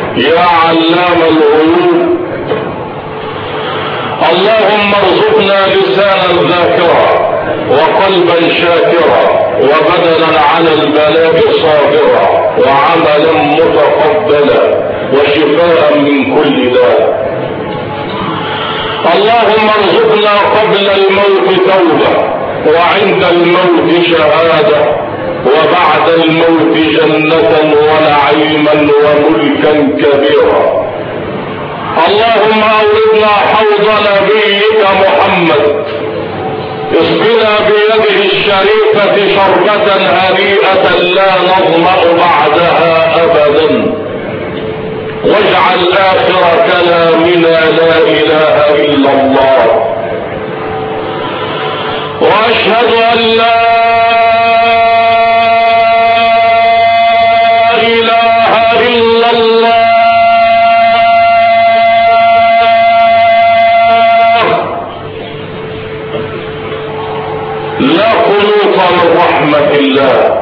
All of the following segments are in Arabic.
يا علام الغيوب، اللهم ارزقنا لسانا ذاكرا وقلبا شاكرا وبدنا على البلاء صابرا وعملا متقبلا وشفاء من كل داء. اللهم ارزقنا قبل الموت توبة وعند الموت شهادة وبعد الموت جنة ونعيما وملكا كبيرا. اللهم اوردنا حوض نبيك محمد، اسقنا بيده الشريفة شربة هنيئة لا نظمأ بعدها ابدا، واجعل اخر كلامنا لا اله الا الله، واشهد ان لا اله الا الله. لا قنوط من رحمة الله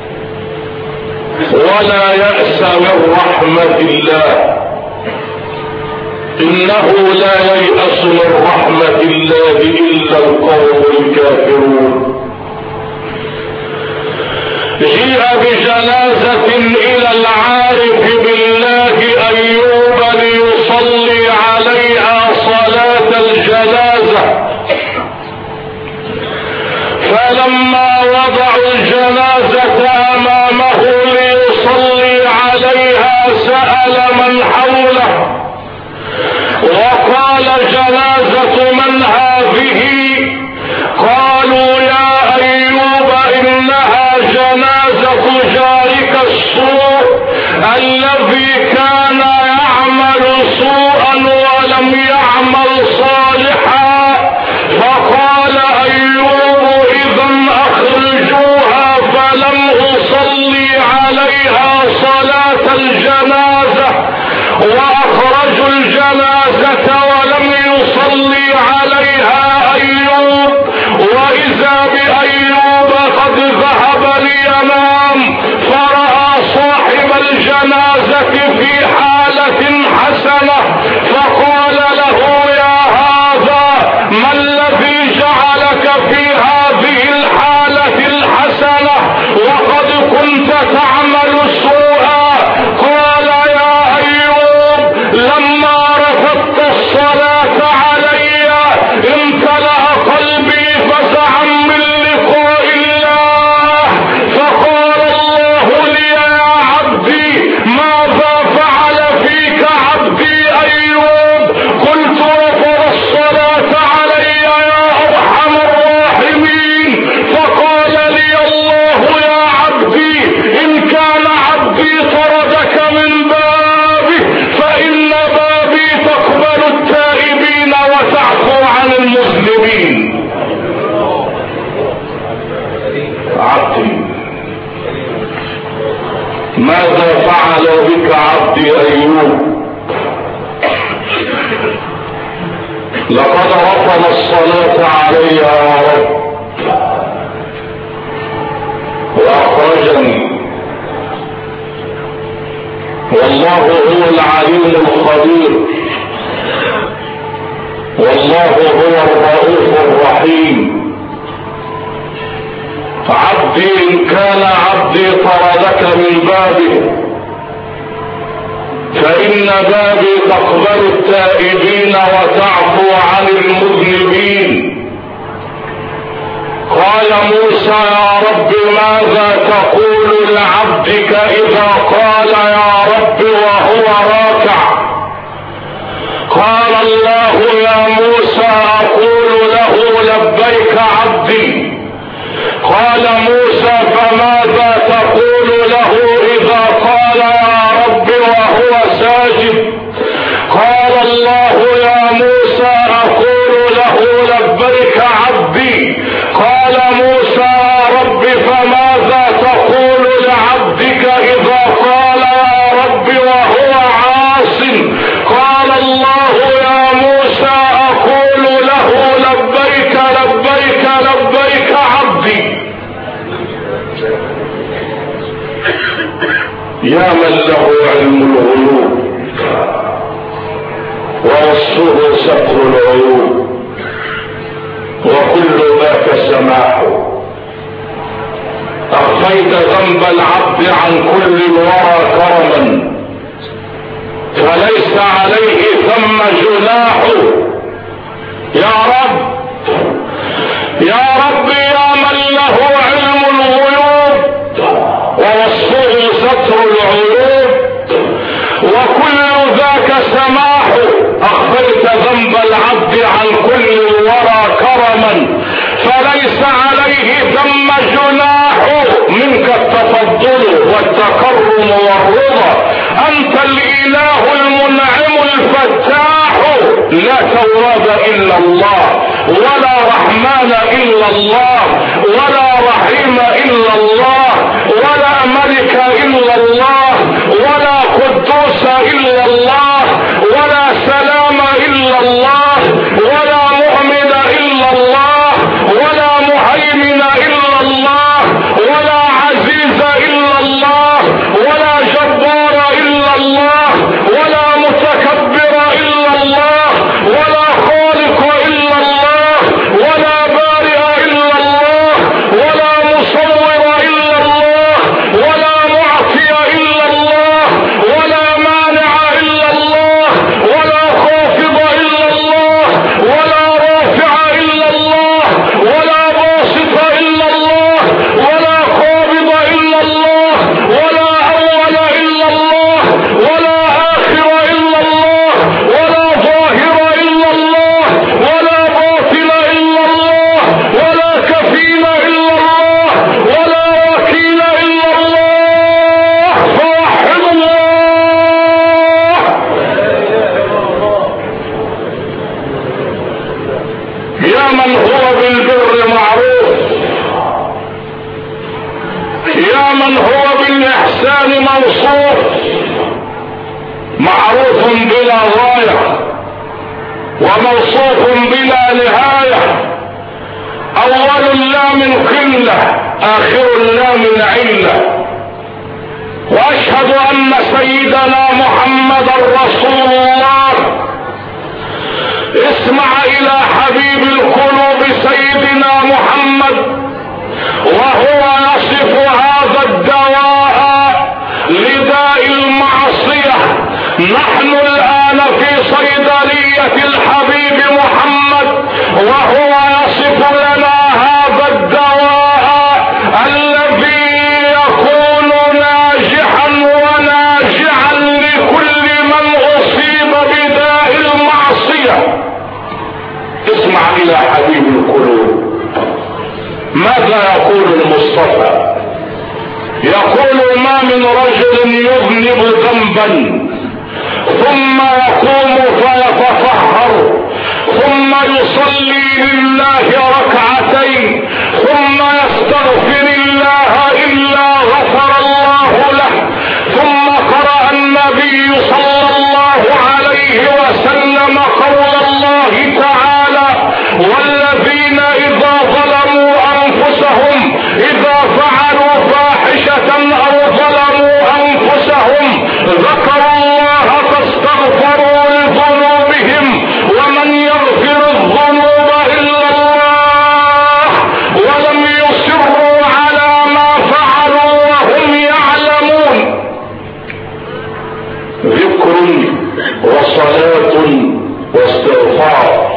ولا يأس من رحمة الله، إنه لا ييأس من رحمة الله إلا القوم الكافرون. جيء بجنازة إلى العارف بالله أيوب ليصلي عليها صلاة الجنازة، فلما وضعوا الجنازة أمامه ليصلي عليها سأل من حوله وقال: جنازة من هذه؟ قالوا: يا أيوب إنها جنازة جارك السوء الذي كان يعمل سوءا ولم يعمل صالحا. فقال أيوب: إذا أخرجوها، فلم أصلي عليها صلاة الجنازة. وأخرجوا الجنازة ولم يصلي عليها أيوب، وإذا بأيوب قد ذهب لينام فرأى صاحب الجنازة في حالة حسنة، فقال له: يا هذا، ما الذي جعلك في هذه الحالة الحسنة وقد كنت تعمل سوءا؟ قال: يا أيوب، لما رفضت الصلاة علي امتلأ قلبي فزعا من لقاء الله، فقال الله لي: يا عبدي، ماذا فعل فيك عبدي أيوب؟ قلت: رفض الصلاة علي يا أرحم الراحمين. فقال لي الله: يا عبدي، إن كان عبدي طردك من بابي فإن بابي تقبل التائبين وتعفو عن المذنبين. عبدي، ماذا فعل بك عبدي أيوب؟ لقد رفض الصلاة علي يا رب وأخرجني، والله هو العليم الخبير، والله هو الرؤوف الرحيم. عبدي، إن كان عبدي طردك من بابه فإن بابي تقبل التائبين وتعفو عن المذنبين. قال موسى: يا رب، ماذا تقول لعبدك إذا قال يا رب وهو راكع؟ قال الله: يا موسى، أقول له: لبيك عبدي. قال موسى: فماذا تقول له إذا قال يا رب وهو ساجد؟ قال الله: يا موسى، أقول له: لبيك عبدي. قال موسى: يا رب، فماذا تقول لعبدك إذا قال يا رب وهو عاص؟ قال الله: يا موسى، أقول له: لبيك لبيك لبيك عبدي. يا من له علم الغيوب ووصفه ستر العيوب، وكل ذاك سماح. أخفيت ذنب العبد عن كل الورى كرما، فليس عليه ثم جناح. يا رب يا رب يا من له علم الغيوب، ووصفه ستر العيوب، وكل ذاك سماح. أخفيت ذنب العبد عن كل الورى كرما، فليس عليه ثم جناح. منك التفضل والتكرم والرضا، أنت الإله المنعم الفتاح. لا تواب إلا الله، ولا رحمن إلا الله، ولا رحيم إلا الله، ولا ملك إلا الله، ولا قدوس إلا الله، ولا سلام إلا الله، ولا مؤمن إلا الله، ولا مهيمن إلا الله، ولا عزيز إلا الله، ولا جبار إلا الله، ولا متكبر إلا الله، ولا خالق إلا الله، ولا بارئ إلا الله، ولا مصور إلا الله، ولا معطي إلا الله، ولا مانع إلا الله، ولا خافض إلا الله، ولا رافع إلا الله، ولا باسط إلا الله، ولا قابض إلا الله، ولا أول إلا الله، ولا آخر إلا الله، ولا ظاهر إلا الله، ولا باطن إلا الله، ولا كفيل إلا الله، ولا وكيل إلا الله. فوحد الله. يا من هو بالبر معروف، يا من هو بالإحسان موصوف، معروف بلا غاية وموصوف بلا نهاية، أول لا من قلة، آخر لا من علة. وأشهد أن سيدنا محمد رسول الله. اسمع إلى حبيب القلوب سيدنا محمد وهو يصف هذا الدواء لداء المعصية. نحن الآن في صيدلية الحبيب محمد وهو يصف لنا هذا الدواء الذي يكون ناجحا وناجعا لكل من أصيب بداء المعصية. اسمع إلى حبيب القلوب ماذا يقول المصطفى. يقول: ما من رجل يذنب ذنبا ثم يقوم فيتطهر ثم يصلي لله ركعتين ثم يستغفر الله إلا غفر الله له. ثم قرأ النبي صلى الله عليه وسلم قول الله تعالى: والذين إذا ظلموا أنفسهم إذا فعلوا فاحشة أو ظلموا أنفسهم ذكروا الله فاستغفروا لذنوبهم ومن يغفر الذنوب إلا الله ولم يصروا على ما فعلوا وهم يعلمون. ذكر وصلاة واستغفار،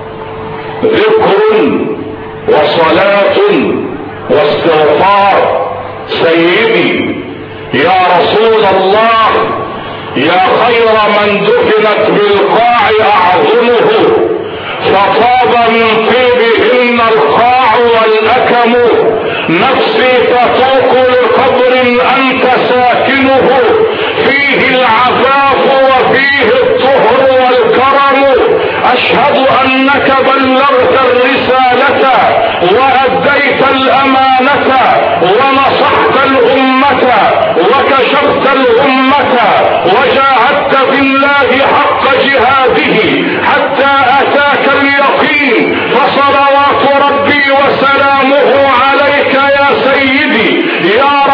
ذكر وصلاة واستغفار. سيدي يا رسول الله، يا خير من دفنت بالقاع أعظمه، فطاب من طيبهن القاع والأكم. نفسي تطوق لقبر أنت ساكنه، فيه العفاف وفيه الطهر والكرم. أشهد أنك بلغت الرسالة وأديت الأمانة ونصحت الأمة وكشفت الأمة وجاهدت في الله حق جهاده حتى أتاك اليقين. فصلوات ربي وسلامه عليك يا سيدي يا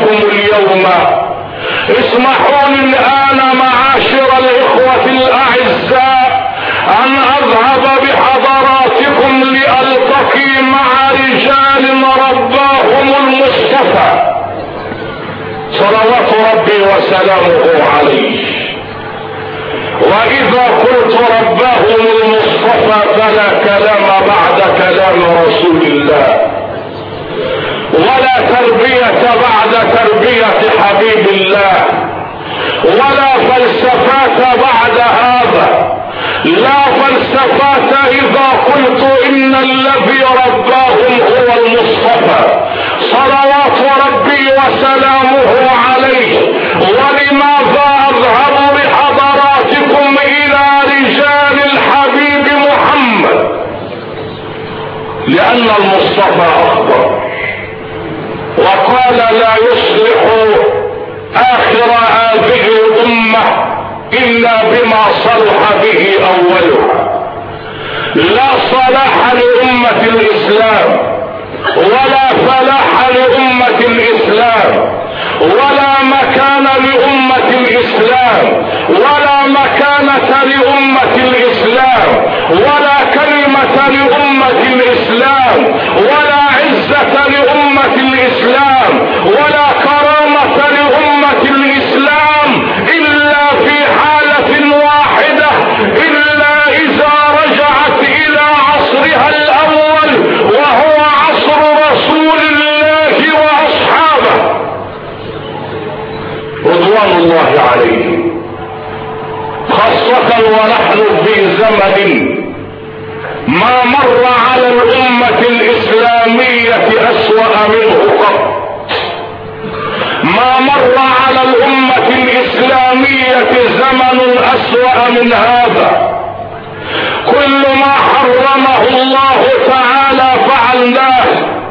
بكم اليوم. اسمحوا لي الآن معاشر الإخوة الأعزاء أن أذهب بحضراتكم لألتقي مع رجال رباهم المصطفى صلوات ربي وسلامه عليه. وإذا قلت رباهم المصطفى فلا كلام بعد كلام رسول الله، ولا تربية بعد تربية حبيب الله، ولا فلسفات بعد هذا، لا فلسفات إذا قلت إن الذي رباهم هو المصطفى صلوات ربي وسلامه عليه. ولماذا أذهب بحضراتكم إلى رجال الحبيب محمد؟ لأن المصطفى أخبر وقال لا يصلح آخر هذه الأمة إلا بما صلح به أولها. لا صلاح لأمة الإسلام ولا فلاح لأمة الإسلام ولا مكان لأمة الإسلام ولا مكانة لأمة الإسلام ولا كلمة لأمة الإسلام ولا عزة لأمة الإسلام ولا كرامة لأمة الإسلام إلا في حالة واحدة، إلا إذا رجعت إلى عصرها الأول وهو عصر رسول الله وأصحابه رضوان الله عليهم، خاصة ونحن في زمن ما مر على الأمة الإسلامية أسوأ منه قط. ما مر على الأمة الإسلامية زمن أسوأ من هذا. كل ما حرمه الله تعالى فعلناه،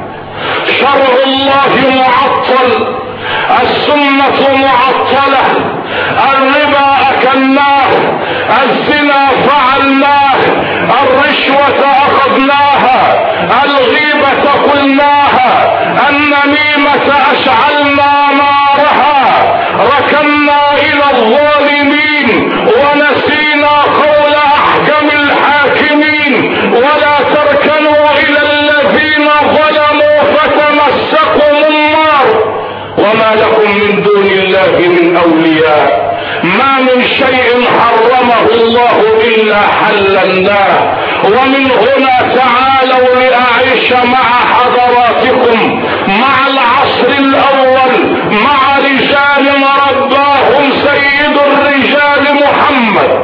شرع الله معطل، السنة معطلة، الربا أكلناه، الزنا فعلناه، الرشوة أخذناها، الغيبة قلناها، النميمة أشعلنا نارها، ركنا إلى الظالمين ونسينا قول أحكم الحاكمين، ولا تركنوا إلى الذين ظلموا فتمسكوا النار وما لكم من دون الله من أولياء. ما من شيء حرمه الله إلا حللناه. ومن هنا تعالوا لأعيش مع حضراتكم مع العصر الأول مع رجال رباهم سيد الرجال محمد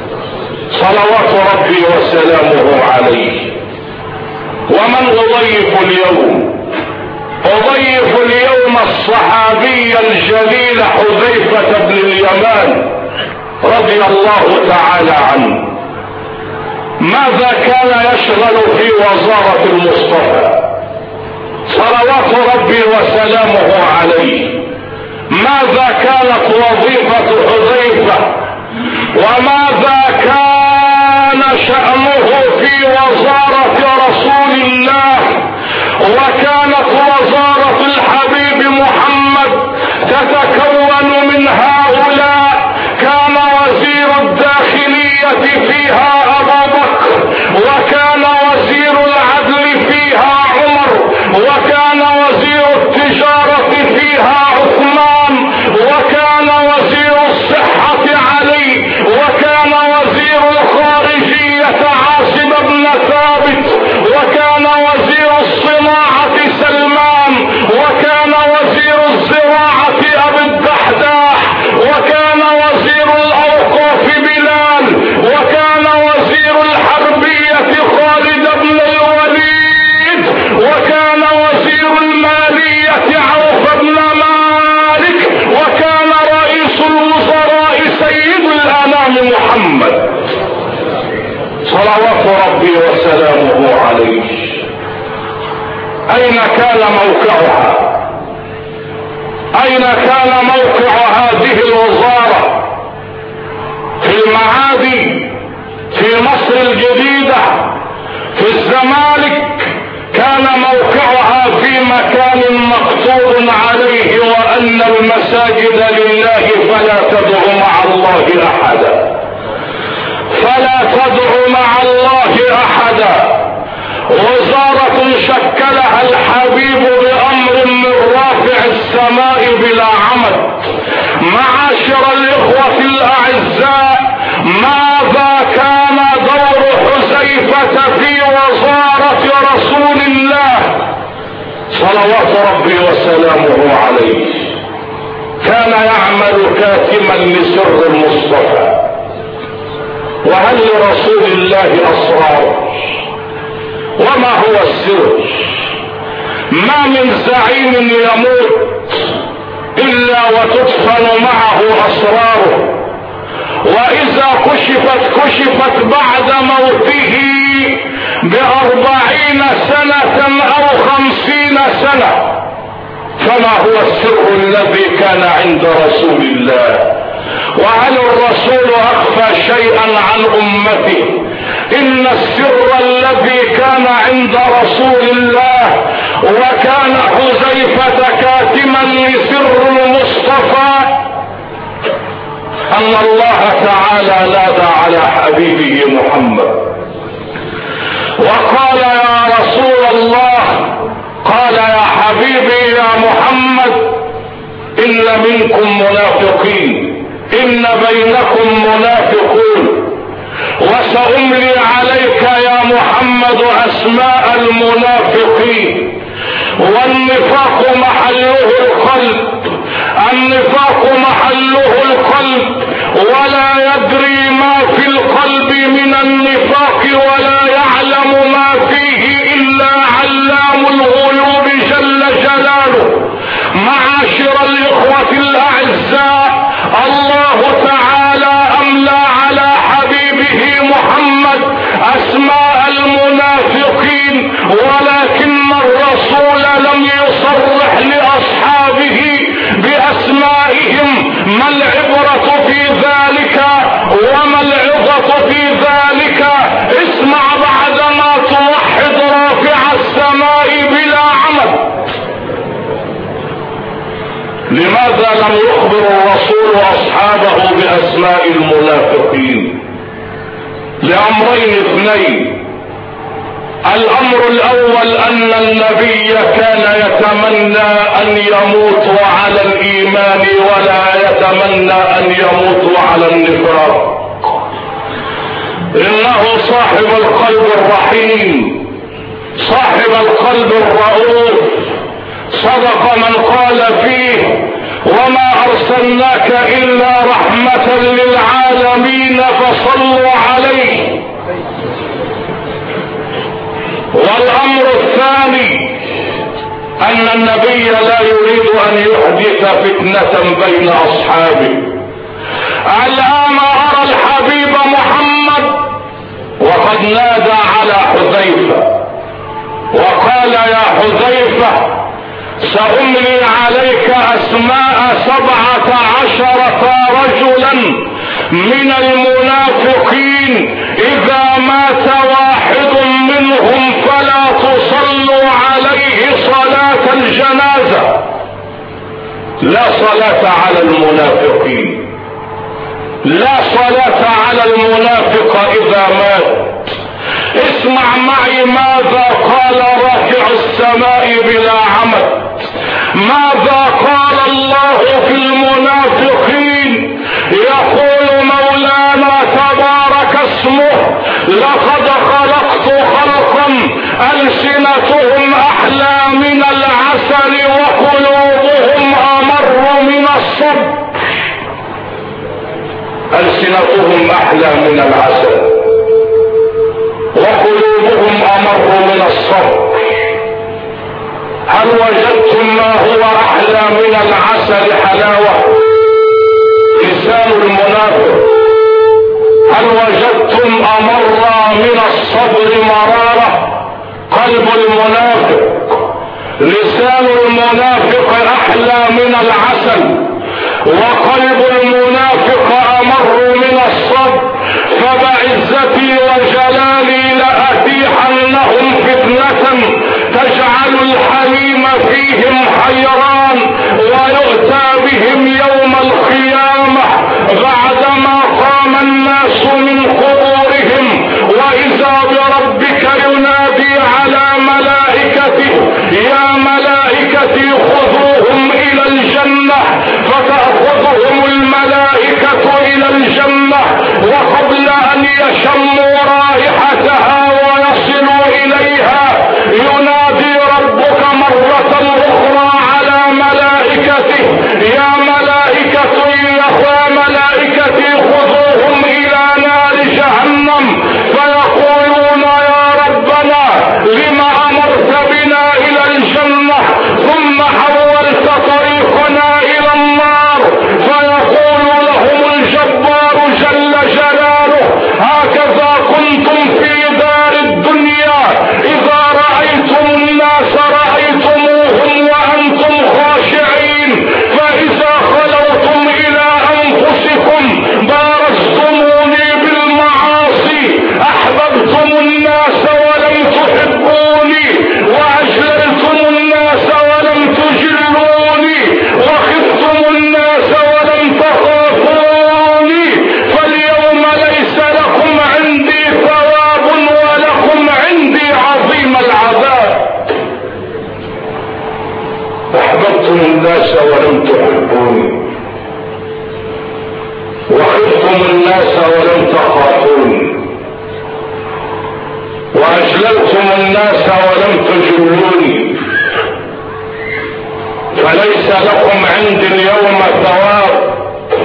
صلوات ربي وسلامه عليه. ومن أضيف اليوم؟ أضيف اليوم الصحابي الجليل حذيفة بن اليمان رضي الله تعالى عنه. ماذا كان يشغل في وزارة المصطفى صلوات ربي وسلامه عليه؟ ماذا كانت وظيفة حذيفة وماذا كان شأنه في وزارة رسول الله؟ وكانت وزارة الحبيب محمد تتكون من هؤلاء. كان وزير الداخلية فيها أبو بكر، وكان وزير العدل فيها عمر، وكان وزير التجارة فيها عثمان، وكان وزير الصحة علي، وكان وزير الخارجية عاصم بن ثابت، وكان وزير الصناعة سلمان، وكان وزير الزراعة أبي الدحداح، وكان وزير الأوقاف بلال، وكان وزير الحربية خالد بن الوليد، وكان وزير المالية عوف بن مالك، وكان رئيس الوزراء سيد الأنام محمد صلوات ربي وسلامه عليه. أين كان موقعها؟ أين كان موقع هذه الوزارة؟ في المعادي، في مصر الجديدة، في الزمالك. كان موقعها في مكان مقصود عليه وأن المساجد لله فلا تدعوا مع الله أحدا، فلا تدعوا مع الله أحدا. وزارة شكلها الحبيب بأمر من رافع السماء بلا عمد. معاشر الإخوة الأعزاء، ماذا كان دور حذيفة في وزارة رسول الله صلوات ربي وسلامه عليه؟ كان يعمل كاتما لسر المصطفى. وهل لرسول الله أسرار؟ وما هو السر؟ ما من زعيم يموت إلا وتدفن معه أسراره، وإذا كشفت بعد موته ب40 سنة أو 50 سنة. فما هو السر الذي كان عند رسول الله؟ وهل الرسول أخفى شيئا عن أمته؟ إن السر الذي كان عند رسول الله وكان حذيفة كاتما لسر المصطفى أن الله تعالى نادى على حبيبه محمد وقال يا رسول الله، قال يا حبيبي يا محمد إن منكم منافقين، إن بينكم منافقون، وسأملي عليك يا محمد أسماء المنافقين. والنفاق محله القلب، النفاق محله القلب، ولا يدري ما في القلب من النفاق ولا يعلم ما فيه إلا علام الغيوب جل جلاله. معاشر الإخوة الأعزاء، الله تعالى أملى على حبيبه محمد أسماء المنافقين، ولكن الرسول لم يصرح لأصحابه بأسمائهم. ما العبرة في ذلك وما العظة في ذلك؟ اسمع بعدما توحد رافع السماء بلا عمد. لماذا لم يخبر الرسول أصحابه بأسماء المنافقين؟ لأمرين اثنين. الأمر الأول أن النبي كان يتمنى أن يموت على الإيمان ولا يتمنى أن يموت على النفاق. إنه صاحب القلب الرحيم، صاحب القلب الرؤوف. صدق من قال فيه وما أرسلناك إلا رحمة للعالمين فصلوا عليه. والأمر الثاني أن النبي لا يريد أن يحدث فتنة بين أصحابه. الآن أرى الحبيب محمد وقد نادى على حذيفة وقال يا حذيفة سأملي عليك أسماء 17 رجلا من المنافقين، إذا مات واحد منهم فلا تصلوا عليه صلاة الجنازة. لا صلاة على المنافقين، لا صلاة على المنافق إذا مات. اسمع معي ماذا قال رافع السماء بلا عمد، ماذا قال الله في المنافقين. يقول مولانا تبارك اسمه لقد خلقت خلقا ألسنتهم أحلى من العسل وقلوبهم أمر من الصبر. ألسنتهم أحلى من العسل وقلوبهم أمر من الصبر. هل وجدتم ما هو أحلى من العسل حلاوة؟ لسان المنافق. هل وجدتم أمر من الصبر مرارة؟ قلب المنافق. لسان المنافق أحلى من العسل وقلب المنافق أمر من الصبر. فبعزتي وجلالي لأتيحنهم فتنة تجعل الحليم فيهم حيران ويؤتى واجللتم الناس ولم تجلوني، فليس لكم عندي اليوم ثواب،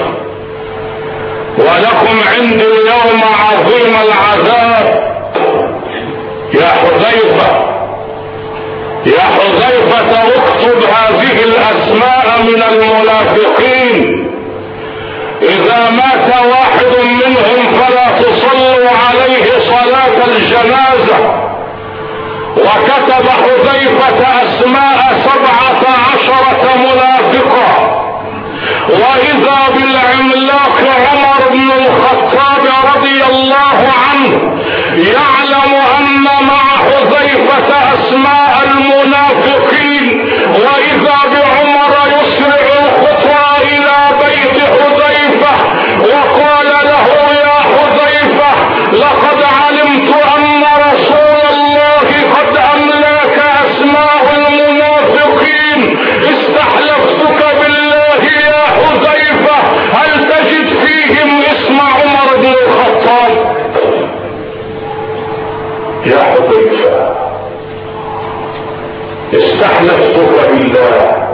ولكم عندي اليوم عظيم العذاب. يا حذيفة يا حذيفة اكتب هذه الاسماء من المنافقين، اذا مات واحد منهم فلا تصلوا عليه صلاة الجنازة. وكتب حذيفة اسماء 17 منافقا، واذا بالعملاق عمر بن الخطاب رضي الله عنه يعلم ان مع حذيفة اسماء المنافقين، واذا بعمر يسرع الخطى الى بيت حذيفة وقال له يا حذيفة لقد علمت ان رسول الله قد املاك اسماء المنافقين، استحلفتك بالله يا حذيفة هل تجد فيهم اسم عمر بن الخطاب؟ يا حذيفة استحلفتك بالله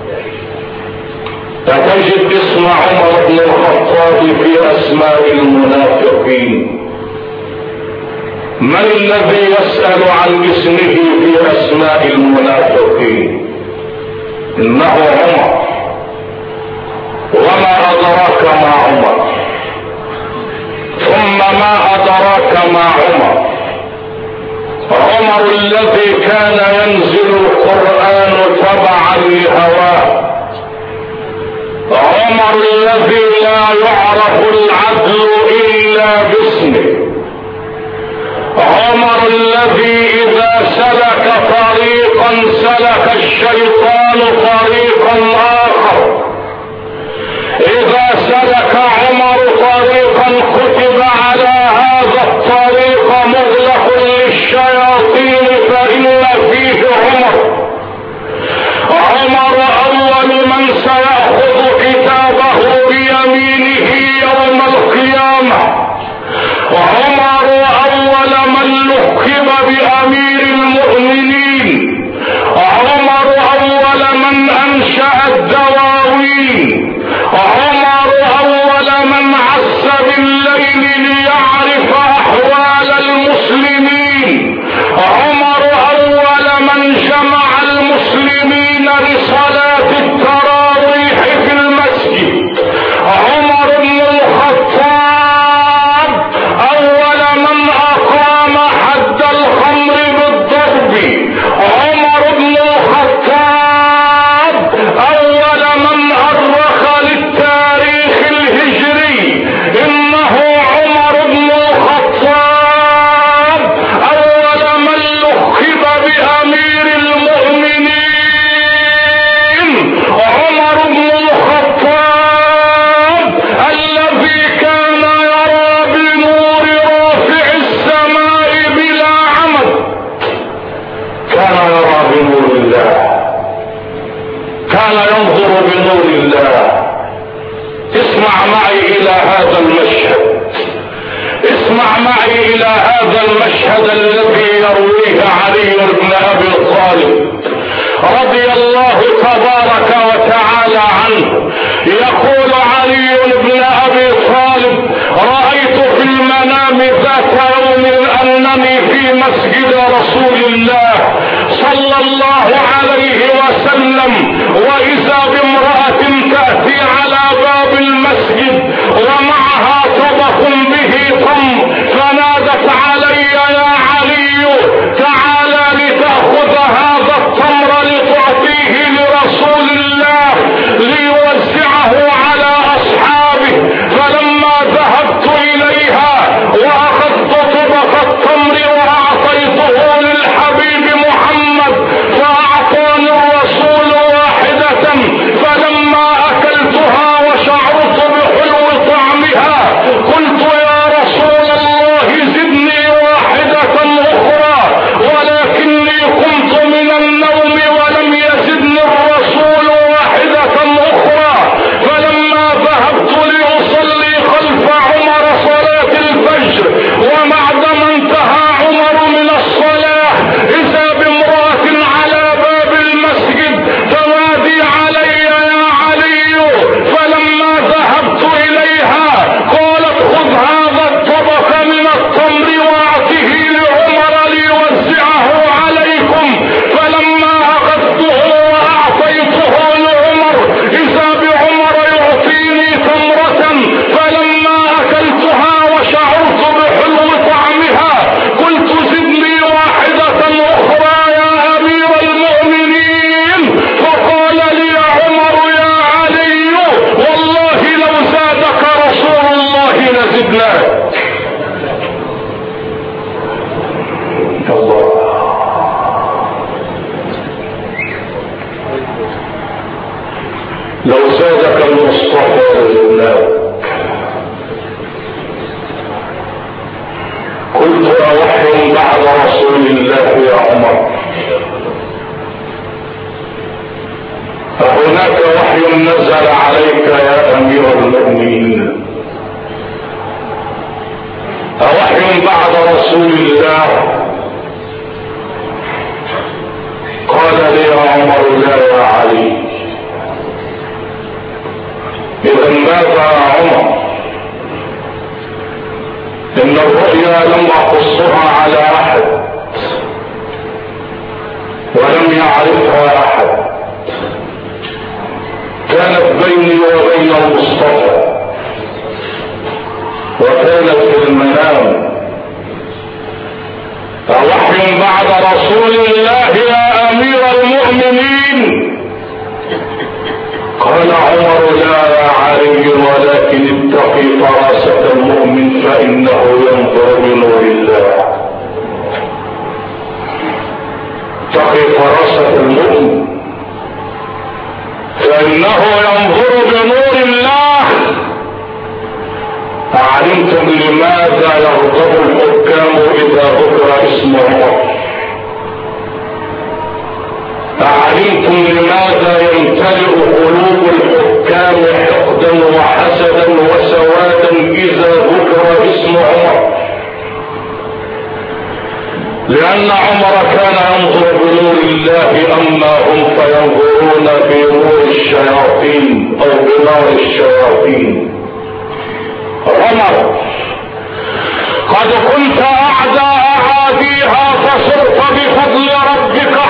فتجد اسم عمر بن الخطاب في اسماء المنافقين. من الذي يسأل عن اسمه في اسماء المنافقين؟ انه عمر. وما ادراك ما عمر؟ ثم ما ادراك ما عمر؟ عمر الذي كان ينزل القرآن تبعا لهواه، عمر الذي لا يعرف العدل الا باسمه، عمر الذي اذا سلك طريقا سلك الشيطان طريقا اخر، اذا سلك عمر طريقا كتب على هذا الطريق مغلق للشياطين فإن فيه عمر. عمر اول من سيأخذ كتابه بيمينه يوم القيامة، عمر اول من لقب بامير المؤمنين، عمر اول من انشأ الدواوين، عمر اول من عس بالليل ليعرف احوال المسلمين، عمر اول من جمع المسلمين لصلاة التراويح في المسجد، عمر بن الخطاب اول من اقام حد الخمر بالضرب، عمر بن الخطاب اول من ارخ للتاريخ الهجري، انه عمر بن الخطاب اول من لقب بامير المؤمنين، عمر بن الخطاب الذي كان يرى بنور رافع السماء بلا عمد، كان يرى بنور الله، كان ينظر بنور الله. اسمع معي الى هذا المشهد، اسمع معي الى هذا المشهد الذي يرويه علي بن ابي طالب رضي الله تبارك وتعالى عنه. يقول علي بن ابي طالب رأيت في المنام ذات يوم انني في مسجد رسول الله صلى الله عليه وسلم، واذا بامرأة تأتي على باب المسجد ومعها طبق به تمر، فنادت علي يا علي تعالى لتأخذ هذا التمر لتعطيه لرسول الله ليوزعه على اصحابه. فلما ذهبت اليها واخذت طبق التمر واعطيته للحبيب محمد فاعطاني الرسول واحدة، فلما اكلتها وشعرت بحلو طعمها العباد. الله، لو زادك المصطفى لله قلت أوحي بعد رسول الله يا عمر، فهناك وحي نزل عليك يا أمير المؤمنين، أوحي بعد رسول الله؟ قال لي يا عمر لا يا علي. إذا ماذا يا عمر؟ إن الرؤيا لم أقصها على أحد ولم يعرفها أحد، كانت بيني وبين المصطفى وكانت في المنام. فوحي بعد رسول الله يا أمير المؤمنين. قال عمر لا يا علي، ولكن اتقي فراسة المؤمن فإنه ينظر بنور الله. اتقي فراسة المؤمن فإنه ينظر بنور الله. أعلمتم لماذا يغضب الحكام إذا ذكر اسم عمر؟ أعلمتم لماذا يمتلئ قلوب الحكام حقدا وحسدا وسوادا إذا ذكر اسم عمر؟ لأن عمر كان ينظر بنور الله، أما هم فينظرون بنور الشياطين أو بنار الشياطين. عمر قد كنت أعدى أعاديها فصرت بفضل ربك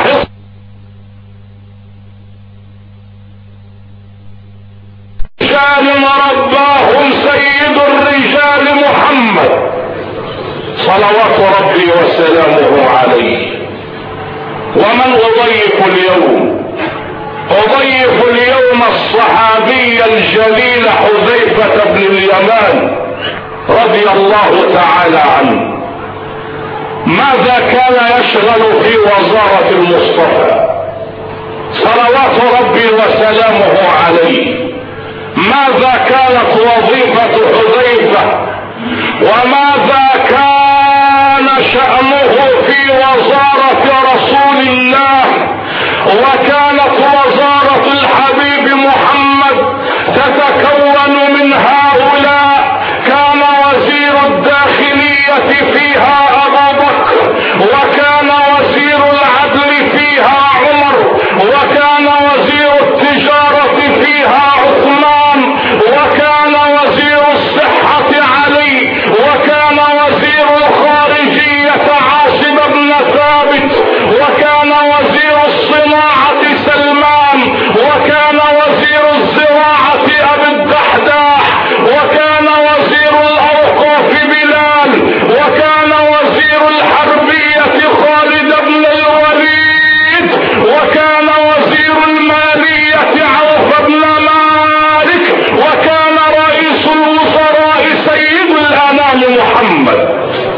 رجال رباهم سيد الرجال محمد صلوات ربي وسلامه عليه. ومن أضيف اليوم؟ أضيف اليوم الصحابي الجليل حذيفة بن اليمان رضي الله تعالى عنه. ماذا كان يشغل في وزارة المصطفى صلوات ربي وسلامه عليه؟ ماذا كانت وظيفة حذيفة وماذا كان شأنه في وزارة رسول الله؟ وكانت وزارة الحبيب محمد تتكون من هؤلاء. كان وزير الداخلية فيها أبو بكر، وكان وزير العدل فيها عمر، وكان وزير التجارة فيها عثمان، وكان وزير الصحة علي، وكان وزير الخارجية عاصم بن ثابت، وكان وزير الصناعة سلمان، وكان وزير الزراعة أبي الدحداح، وكان وزير الأوقاف بلال، وكان وزير الحربية خالد بن الوليد، وكان وزير المالية عوف بن مالك، وكان رئيس الوزراء سيد الأنام محمد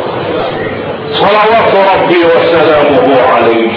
صلوات ربي وسلامه عليه.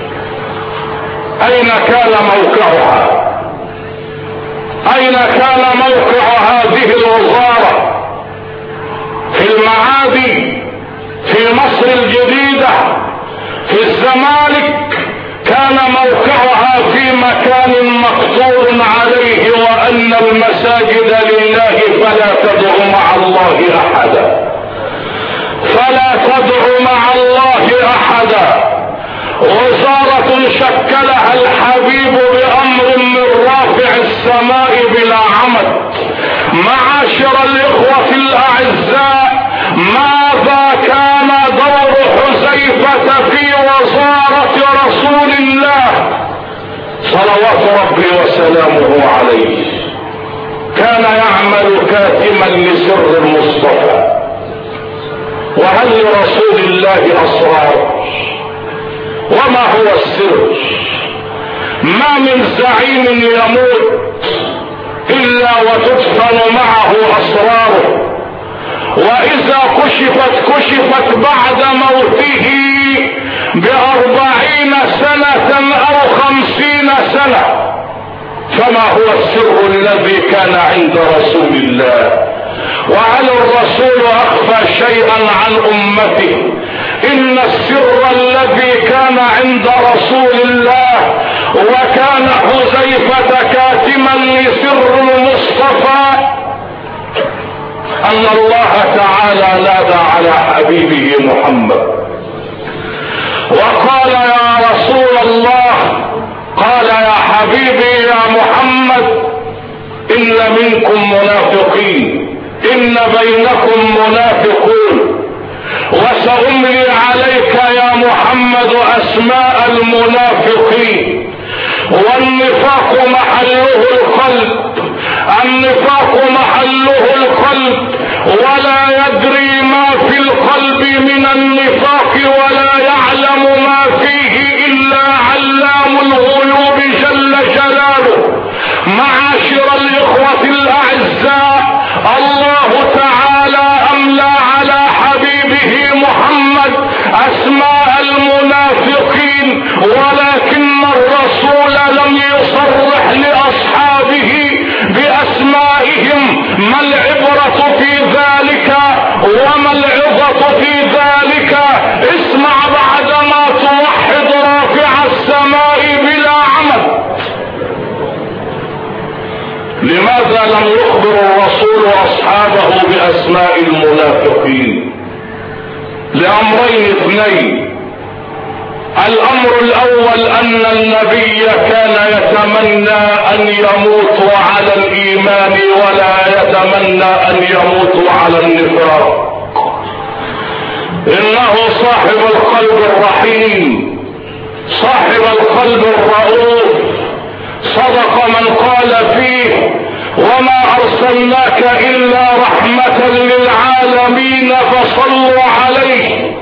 أين كان موقعها؟ أين كان موقع هذه الوزارة؟ في المعادي، في مصر الجديدة، في الزمالك. كان موقعها في مكان مقصور عليه وأن المساجد لله فلا تدعوا مع الله أحدا، فلا تدعوا مع الله أحدا. وزارة شكلها الحبيب بأمر من رافع السماء بلا عمد. معاشر الإخوة الأعزاء، ماذا كان دور حذيفة في وزارة رسول الله صلوات ربي وسلامه عليه؟ كان يعمل كاتما لسر المصطفى. وهل لرسول الله أسرار؟ وما هو السر؟ ما من زعيم يموت إلا وتدفن معه أسراره، وإذا كشفت بعد موته ب40 سنة أو 50 سنة. فما هو السر الذي كان عند رسول الله؟ وهل الرسول أخفى شيئا عن أمته؟ إن السر الذي كان عند رسول الله، وكان حذيفة كاتما لسر المصطفى، أن الله تعالى نادى على حبيبه محمد وقال يا رسول الله، قال يا حبيبي يا محمد إن منكم منافقين، إن بينكم منافقون، وسأملي عليك يا محمد أسماء المنافقين. والنفاق محله القلب، النفاق محله القلب، ولا يدري ما في القلب من النفاق ولا يعلم ما فيه إلا علام الغيوب جل جلاله. معاشر الإخوة الأعزاء، الله تعالى أملى على حبيبه محمد أسماء المنافقين، ولكن الرسول لم يصرح لأصحابه بأسمائهم. ما العبرة في ذلك وما العظة في ذلك؟ اسمع بعدما توحد رافع السماء بلا عمد. لماذا لم يخبر الرسول أصحابه بأسماء المنافقين؟ لأمرين اثنين. الأمر الأول أن النبي كان يتمنى أن يموت على الإيمان ولا يتمنى أن يموت على النفاق. إنه صاحب القلب الرحيم، صاحب القلب الرؤوف. صدق من قال فيه وما أرسلناك إلا رحمة للعالمين فصلوا عليه.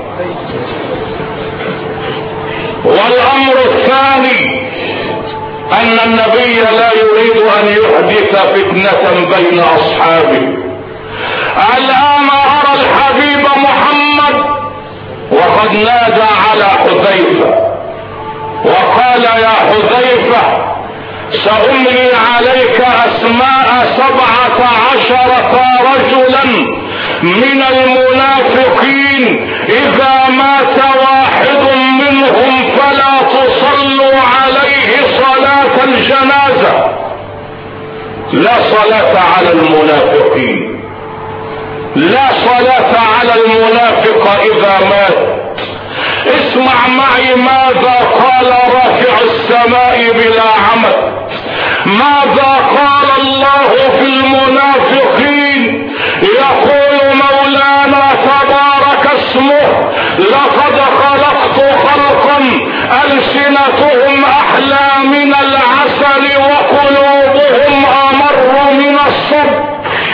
والأمر الثاني أن النبي لا يريد أن يحدث فتنة بين أصحابه. الآن أرى الحبيب محمد وقد نادى على حذيفة وقال يا حذيفة سأملي عليك أسماء 17 رجلا من المنافقين، إذا مات واحد منهم فلا تصلوا عليه صلاة الجنازة. لا صلاة على المنافقين، لا صلاة على المنافق إذا مات. اسمع معي ماذا قال رافع السماء بلا عمد، ماذا قال الله في المنافقين. يقول مولانا تبارك اسمه لقد خلقت خلقا ألسنتهم أحلى من العسل وقلوبهم أمر من الصبر.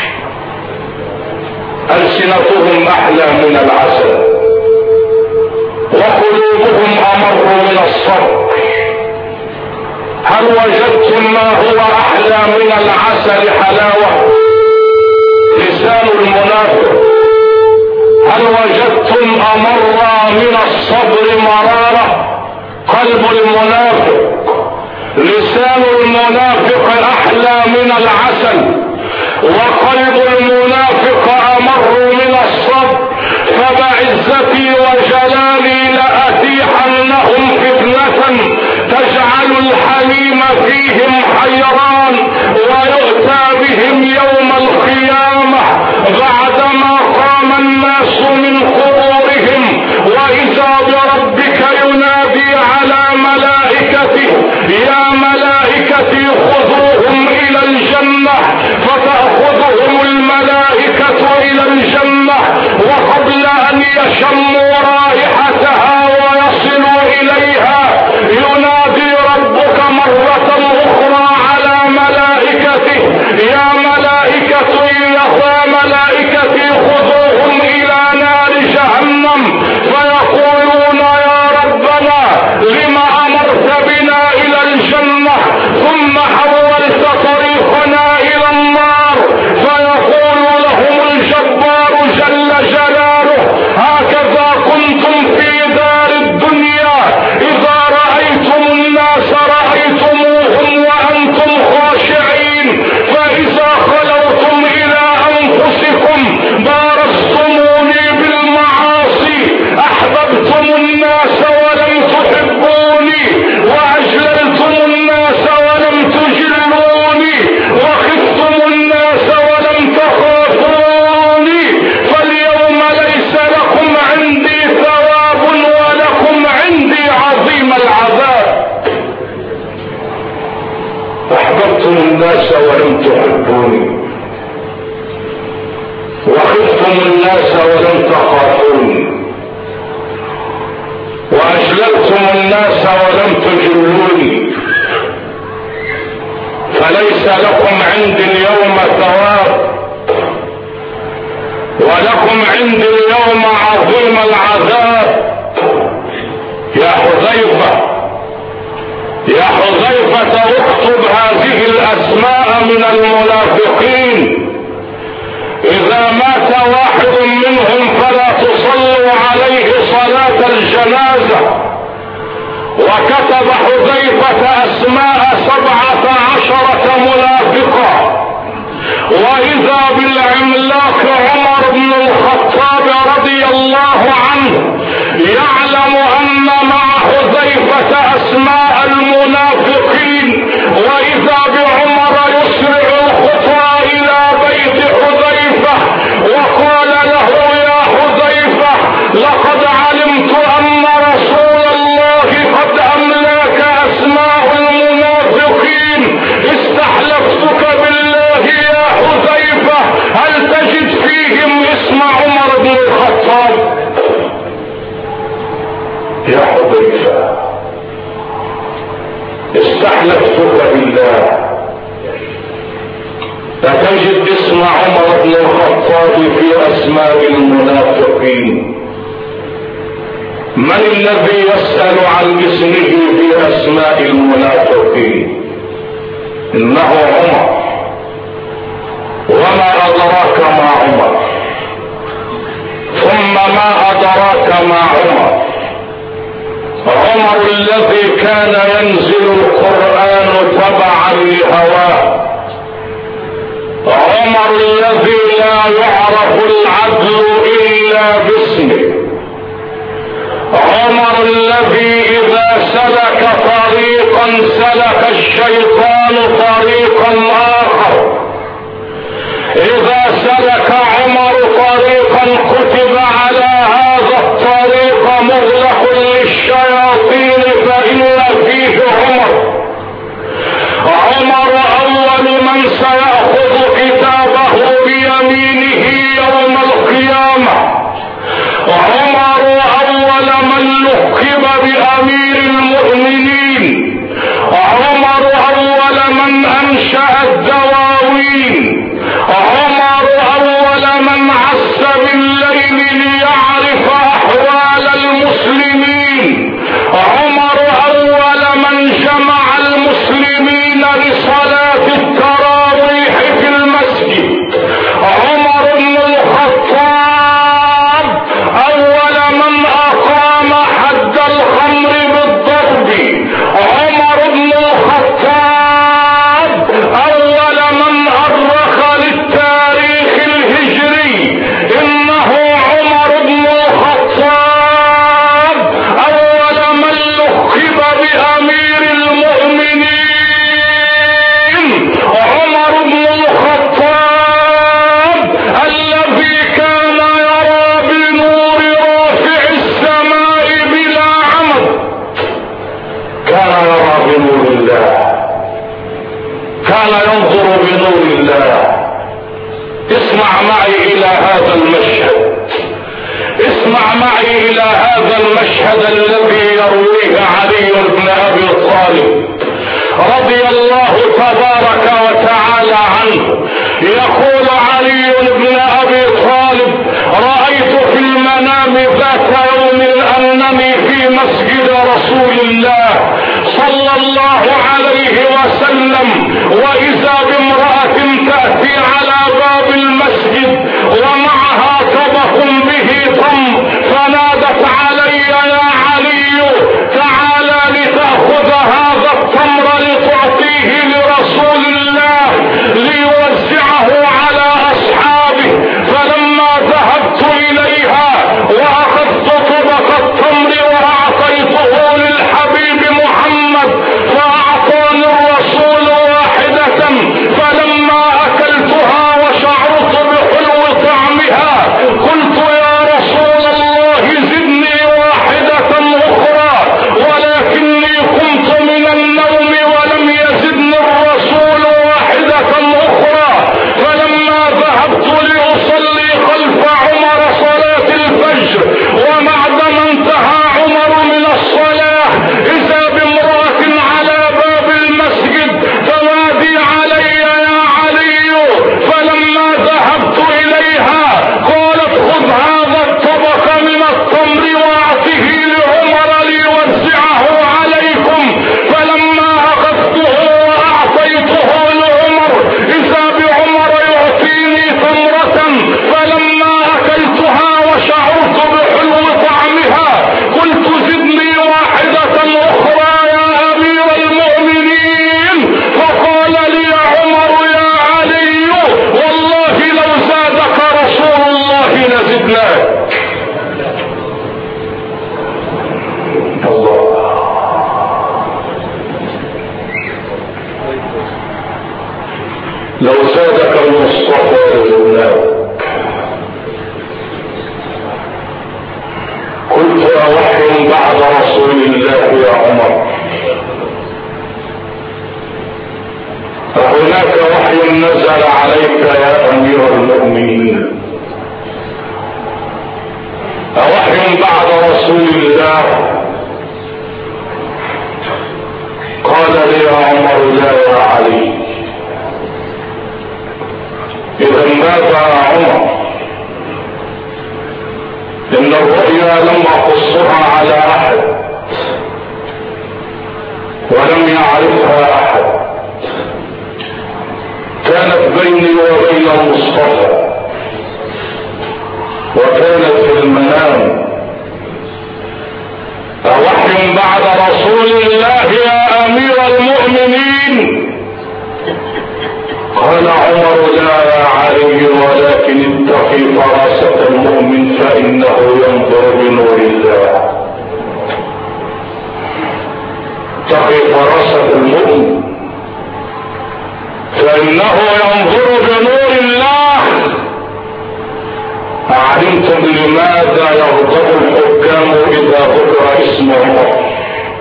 ألسنتهم أحلى من العسل وقلوبهم أمر من الصبر. هل وجدتم ما هو أحلى من العسل حلاوة؟ لسان المنافق. هل وجدتم أمر من الصبر مرارة؟ قلب المنافق. لسان المنافق أحلى من العسل وقلب المنافق أمر من الصبر. فبعزتي وجلالي لأتيحنهم فتنة تجعل الحليم فيهم حيران ويؤتى بهم يوم القيامة بعدما قام الناس من قبورهم، وإذا بربك ينادي على ملائكته يا ملائكتي خذوهم إلى الجنة، فتأخذهم الملائكة عندي اليوم عظيم العذاب. يا حذيفة يا حذيفة اكتب هذه الاسماء من المنافقين، اذا مات واحد منهم فلا تصلوا عليه صلاة الجنازة. وكتب حذيفة اسماء 17 منافقا، واذا بالعملاق عمر بن الخطاب رضي الله عنه يعلم ان مع حذيفة اسماء المنافقين، واذا بعمر يسرع الخطى الى بيت حذيفة وقال له يا حذيفة لقد علمت ان رسول الله قد املاك اسماء المنافقين، استحلفتك بالله يا حذيفة هل تجد فيهم اسم عمر بن الخطاب؟ يا حذيفة استحلفتك بالله أتجد اسم عمر بن الخطاب في أسماء المنافقين؟ من الذي يسأل عن اسمه في أسماء المنافقين؟ إنه عمر. وما أدراك ما عمر؟ ثم ما أدراك ما عمر؟ عمر الذي كان ينزل القرآن تبعا لهواه، عمر الذي لا يعرف العدل إلا باسمه، عمر الذي إذا سلك طريقا سلك الشيطان طريقا آخر، إذا سلك عمر طريقا كتب على هذا الطريق مغلق للشياطين فإن فيه عمر. عمر أول من سيأخذ كتابه بيمينه يوم القيامة، عمر أول من لقب بأمير المؤمنين، عمر أول من أنشأ الدواوين، عمر أول من عس بالليل ليعرف أحوال المسلمين، عمر أول من جمع المسلمين لصلاة التراويح في المسجد، عمر بن الخطاب أول من أقام حد الخمر بالضرب، عمر بن الخطاب أول من أرخ للتاريخ الهجري، إنه عمر بن الخطاب أول من لقب بأمير المؤمنين، عمر بن الخطاب الذي كان يرى بنور رافع السماء بلا عمد، كان يرى بنور الله، كان ينظر بنور الله. اسمع معي الى هذا المشهد، اسمع معي الى هذا المشهد الذي يرويه علي بن ابي طالب رضي الله تبارك وتعالى عنه. يقول علي بن ابي طالب رأيت في المنام ذات يوم انني في مسجد رسول الله صلى الله عليه وسلم، واذا بامرأة تأتي على باب المسجد ومعها طبق به تمر، فنادت علي يا علي تعالى لتأخذ هذا التمر لتعطيه لرسول الله ليوزعه على اصحابه. فلما ذهبت اليها واخذت طبق التمر واعطيته للحبيب محمد فاعطاني الرسول واحدة، فلما اكلتها زدناك. الله. لو زادك المصطفى لزدناك. قلت أوحي بعد رسول الله يا عمر؟ فهناك وحي نزل عليك يا أمير المؤمنين. أوحي بعد رسول الله؟ قال لي يا عمر لا يا علي. إذا ماذا يا عمر؟ إن الرؤيا لم أقصها على أحد ولم يعرفها أحد، كانت بيني وبين المصطفى وكانت في المنام. أوحي بعد رسول الله يا أمير المؤمنين؟ قال عمر لا يا علي، ولكن اتقي فراسة المؤمن فإنه ينظر بنور الله. اتقي فراسة المؤمن فإنه ينظر بنور الله. أعلمتم لماذا يغضب الحكام إذا ذكر اسم عمر؟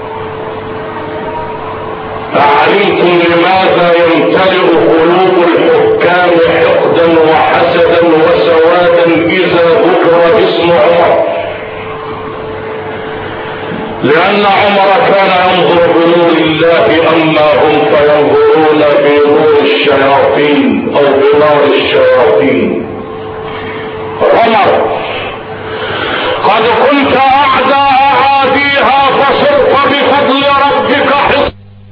أعلمتم لماذا يمتلئ قلوب الحكام حقدا وحسدا وسوادا إذا ذكر اسم عمر؟ لأن عمر كان ينظر بنور الله، أما هم فينظرون بنور الشياطين أو بنار الشياطين. عمر قد كنت أعدى أعاديها فصرت بفضل ربك حصنا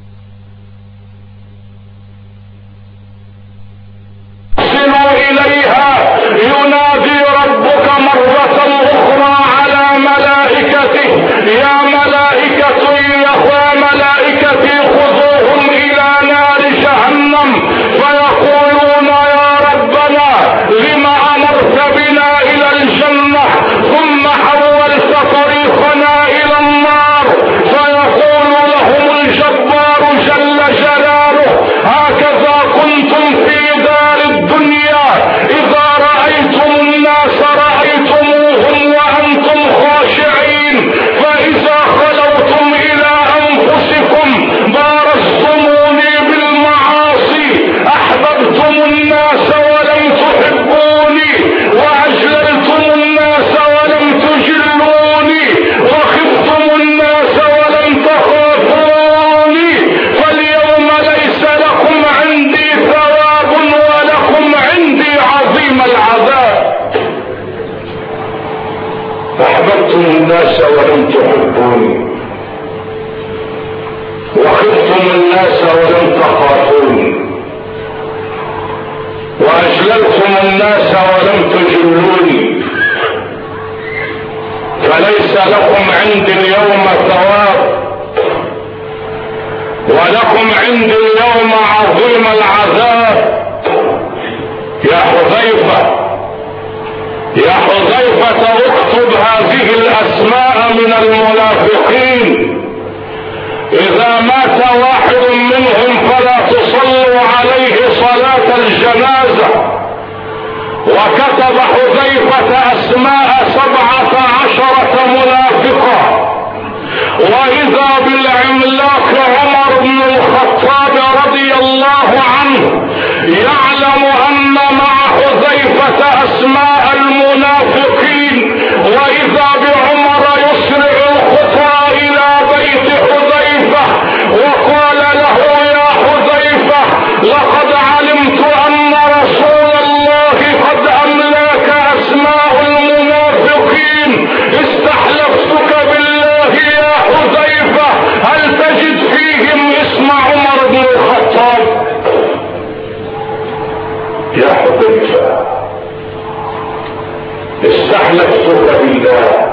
إليها. ينادي ربك مرة أخرى على ملائكته يا ملائكتي يا ملائكتي خذوهم إلى نار جهنم، فيقولون يا ربنا لم أمرت بنا إلى الجنة ثم حولت طريقنا إلى النار؟ فيقول لهم الجبار جل جلاله هكذا كنتم في دار الدنيا، إذا رأيتم الناس رأيتموهم وأنتم خاشعين، فإذا خلوتم إلى أنفسكم بارزتموني بالمعاصي، أحببتم الناس ولم تحبوني، وأجللتم الناس ولم تجلوني، وخفتم الناس ولم تخافوني، فاليوم ليس لكم عندي ثواب ولكم عندي عظيم العذاب. أحببتم الناس ولم تحبوني، وخفتم الناس ولم تخافوني، وأجللتم الناس ولم تجلوني، فليس لكم عندي اليوم ثواب ولكم عندي اليوم عظيم العذاب. يا حذيفة يا حذيفة اكتب هذه الأسماء من المنافقين، إذا مات واحد منهم فلا تصلوا عليه صلاة الجنازة. وكتب حذيفة أسماء 17 منافقة. وإذا بالعملاق عمر بن الخطاب رضي الله عنه يعلم أن مع حذيفة أسماء المنافقين، وإذا بعمر يسرع الخطى إلى بيت حذيفة وقال له يا حذيفة لقد علمت أن رسول الله قد أملاك أسماء المنافقين، استحلفتك بالله يا حذيفة هل تجد فيهم اسم عمر بن الخطاب؟ يا حذيفة استحلفتك بالله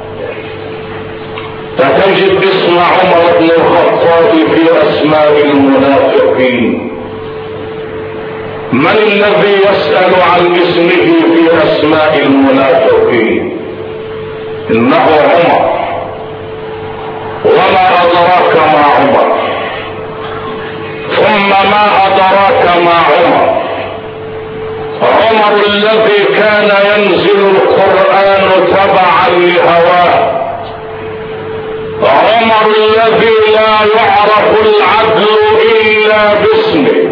فتجد اسم عمر بن الخطاب في أسماء المنافقين. من الذي يسأل عن اسمه في اسماء المنافقين؟ انه عمر. وما ادراك ما عمر؟ ثم ما ادراك ما عمر؟ عمر الذي كان ينزل القرآن تبعا لهواه، عمر الذي لا يعرف العدل الا باسمه،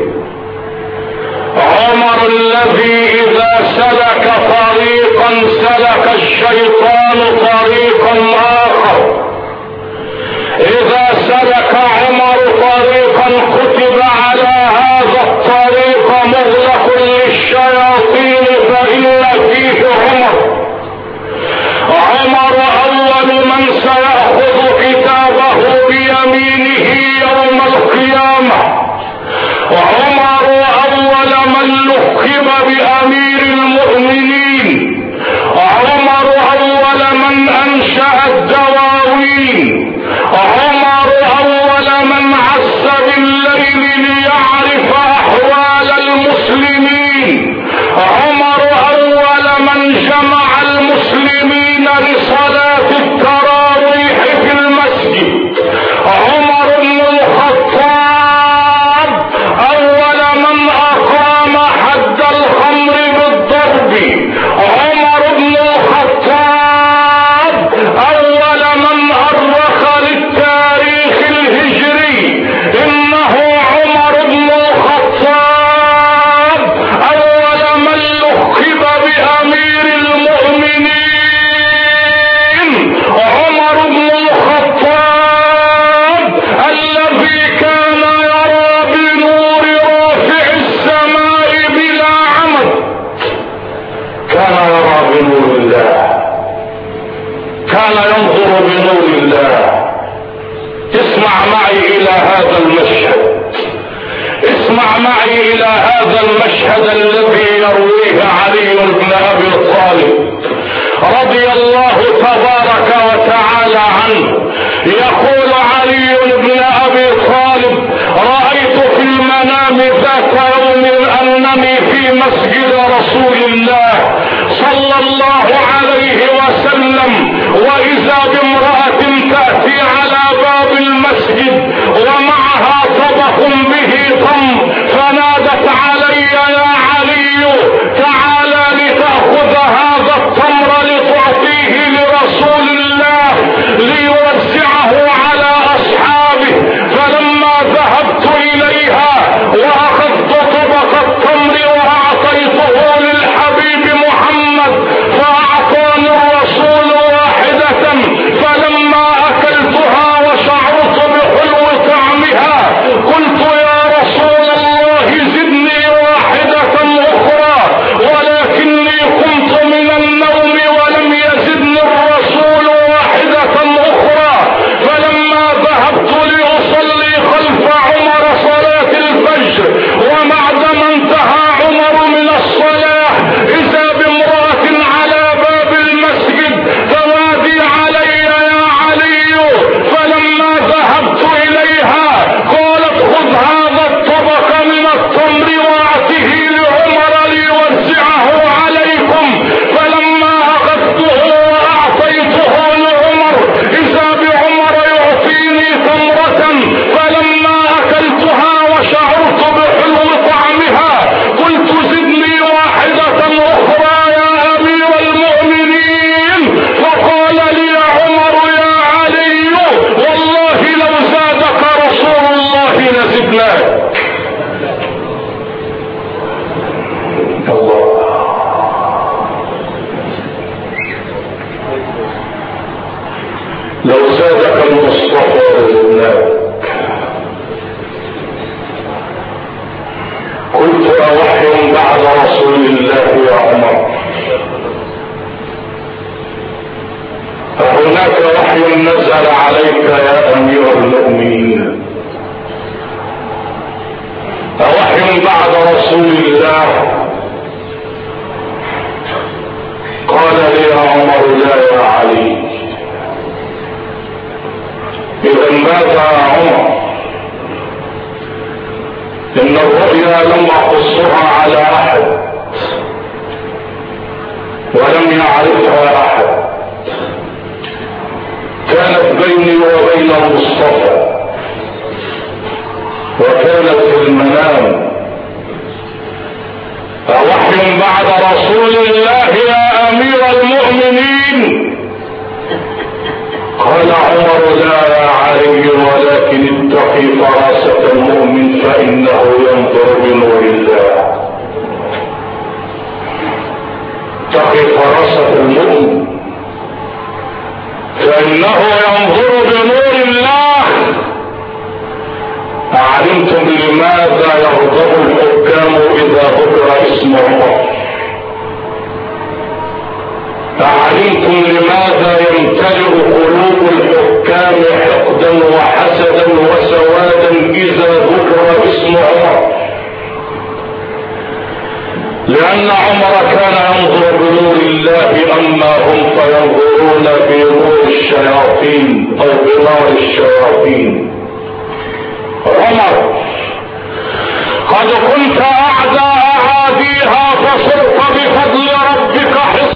عمر الذي اذا سلك طريقا سلك الشيطان طريقا اخر، اذا سلك عمر طريقا كتب على هذا الطريق مغلق للشياطين فإن فيه عمر. عمر اول من سيأخذ كتابه بيمينه يوم القيامة، عمر اول من لقب بامير المؤمنين، عمر اول من انشأ الدواوين، عمر اول من عس بالليل ليعرف احوال المسلمين، عمر اول من جمع المسلمين لصلاة التراويح في المسجد، عمر بن الخطاب اول من اقام حد الخمر بالضرب، عمر بن الخطاب اول من ارخ للتاريخ الهجري، انه عمر بن الخطاب اول من لقب بامير المؤمنين، عمر بن الخطاب الذي كان يرى بنور رافع السماء بلا عمد، كان يرى بنور الله، كان ينظر بنور الله. اسمع معي الى هذا المشهد، اسمع معي الى هذا المشهد الذي يرويه علي بن ابي طالب رضي الله تبارك وتعالى عنه. يقول علي بن ابي طالب: رأيت في المنام ذات يوم انني في مسجد رسول الله صلى الله عليه وسلم، واذا بامرأة تأتي على باب المسجد ومعها طبق به تمر، فنادت علي: يا علي تعالى لتأخذ هذا التمر لتعطيه لرسول الله ليوزعه على اصحابه. فلما ذهبت اليها واخذت طبق التمر واعطيته للحبيب محمد فاعطاني الرسول واحدة، فلما اكلتها وشعرت بحلو طعمها قلت: يا رسول الله زدني واحدة اخرى، ولكني قمت من النوم ولم يزدني الرسول واحدة اخرى. فلما ذهبت لأصلي خلف عمر صلاة الفجر، وبعدما انتهى عمر من الصلاة إذا بامرأة على باب المسجد تنادي علي: يا علي. فلما ذهبت إليها قالت: خذ هذا الطبق من التمر واعطه لعمر ليوزعه عليكم. فلما أخذته وأعطيته لعمر إذا بعمر يعطيني تمرة، فلما أكلتها وشعرت بحلو طعمها قلت: زدني واحدة أخرى يا أمير المؤمنين. فقال لي عمر: يا علي والله لو زادك رسول الله لزدناك. الله، لو زادك المصطفى لزدناك. قلت: أوحي بعد رسول الله يا عمر؟ فهناك وحي نزل عليك يا أمير المؤمنين، أوحي بعد رسول الله؟ قال لي يا عمر: لا يا علي. إذا ماذا يا عمر؟ إن الرؤيا لم أقصها على المنام. فوحي بعد رسول الله يا امير المؤمنين. قال عمر لا يا علي ولكن اتقي فراسة المؤمن فانه ينظر بنور الله. اتقي فراسة المؤمن فانه ينظر بنور الله. أعلمتم لماذا يغضب الحكام إذا ذكر اسم عمر؟ أعلمتم لماذا يمتلئ قلوب الحكام حقدا وحسدا وسوادا إذا ذكر اسم عمر؟ لأن عمر كان ينظر بنور الله، أما هم فينظرون بنور الشياطين أو بنار الشياطين. عمر قد كنت أعدى أعاديها فصرت بفضل ربك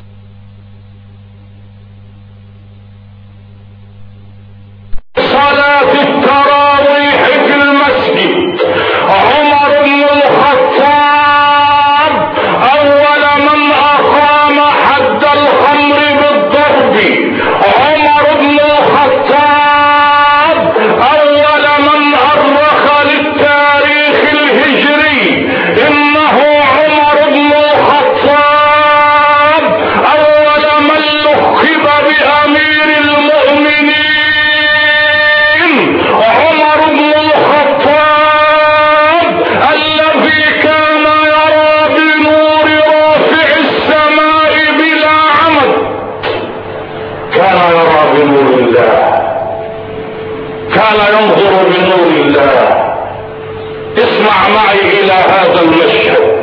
صلاة التراويح في المسجد. عمر بن الخطاب أول من أقام حد الخمر بالضرب. عمر بن الخطاب أول من أرخ للتاريخ الهجري. إنه عمر بن الخطاب أول من لقب بأمير المؤمنين. عمر بن الخطاب الذي كان يرى بنور رافع السماء بلا عمد. كان يرى بنور الله، كان ينظر بنور الله. اسمع معي الى هذا المشهد،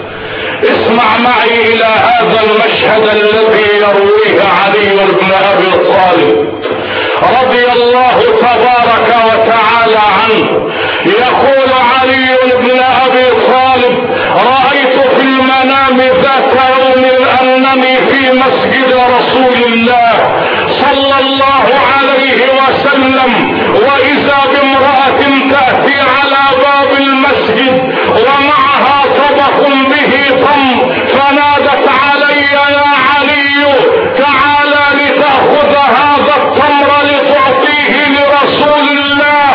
اسمع معي الى هذا المشهد الذي يرويه علي بن ابي طالب رضي الله تبارك وتعالى عنه. يقول علي بن ابي طالب: رأيت في المنام ذات يوم انني في مسجد رسول الله صلى الله عليه وسلم، واذا بامرأة تأتي على باب المسجد ومعها طبق به تمر، فنادت علي: يا علي تعالى لتأخذ هذا التمر لتعطيه لرسول الله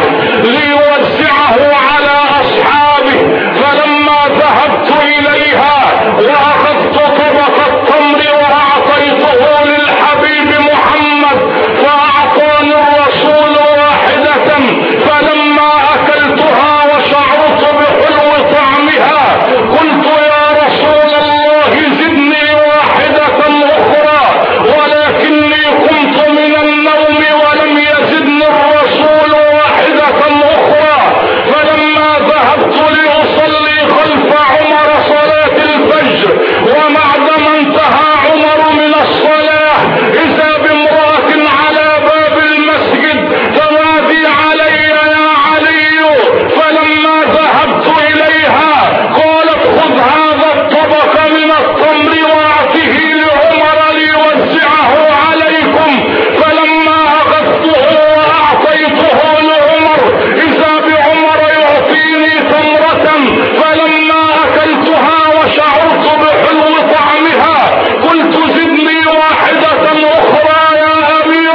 ليوزعه على اصحابه. فلما ذهبت اليها واخذت طبق التمر واعطيته للحبيب محمد، فاعطاني الرسول واحدة، فلما اكلتها وشعرت بحلو طعمها قلت: يا رسول الله زدني واحدة اخرى، ولكني قمت من النوم ولم يزدني الرسول واحدة اخرى. فلما ذهبت لأصلي خلف عمر صلاة الفجر، وبعدما انتهى عمر من الصلاة إذا بامرأة على باب المسجد تنادي علي: يا علي. فلما ذهبت إليها قالت: خذ هذا الطبق من التمر واعطه لعمر ليوزعه عليكم. فلما أخذته وأعطيته لعمر إذا بعمر يعطيني تمرة، فلما أكلتها وشعرت بحلو طعمها قلت: زدني واحدة أخرى يا أمير